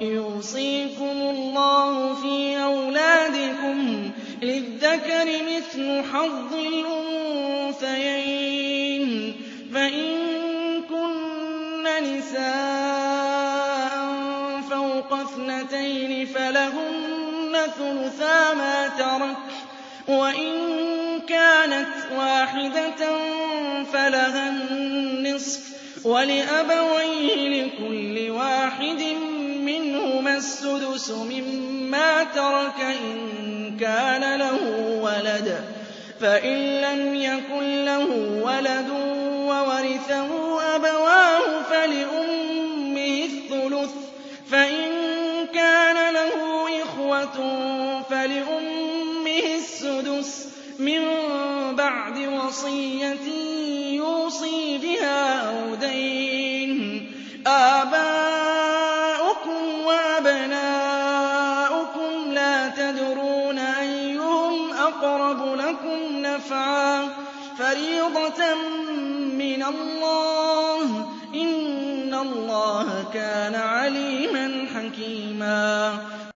يُوصِيكُمُ اللَّهُ فِي أَوْلَادِكُمْ ۖ لِلذَّكَرِ مِثْلُ حَظِّ الْأُنثَيَيْنِ ۚ فَإِن كُنَّ نِسَاءً فَوْقَ اثْنَتَيْنِ فَلَهُنَّ ثُلُثَا مَا تَرَكَ ۖ وَإِن كَانَتْ وَاحِدَةً فَلَهَا النِّصْفُ ۚ وَلِأَبَوَيْهِ لِكُلِّ وَاحِدٍ مِّنْهُمَا السُّدُسُ مِمَّا تَرَكَ إِن كَانَ لَهُ وَلَدٌ ۚ فَإِن لَّمْ يَكُن لَّهُ وَلَدٌ وَوَرِثَهُ أَبَوَاهُ فَلِأُمِّهِ الثُّلُثُ ۚ فَإِن كَانَ لَهُ إِخْوَةٌ فَلِأُمِّهِ السُّدُسُ مِن بَعْدِ وَصِيَّةٍ يُوصِي بِهَا أَوْ دَيْنٍ ۗ آبَاؤُكُمْ وَأَبْنَاؤُكُمْ لَا تَدْرُونَ أَيُّهُمْ أَقْرَبُ لَكُمْ نَفْعًا ۚ فَرِيضَةً مِّنَ اللَّهِ ۗ إِنَّ اللَّهَ كَانَ عَلِيمًا حَكِيمًا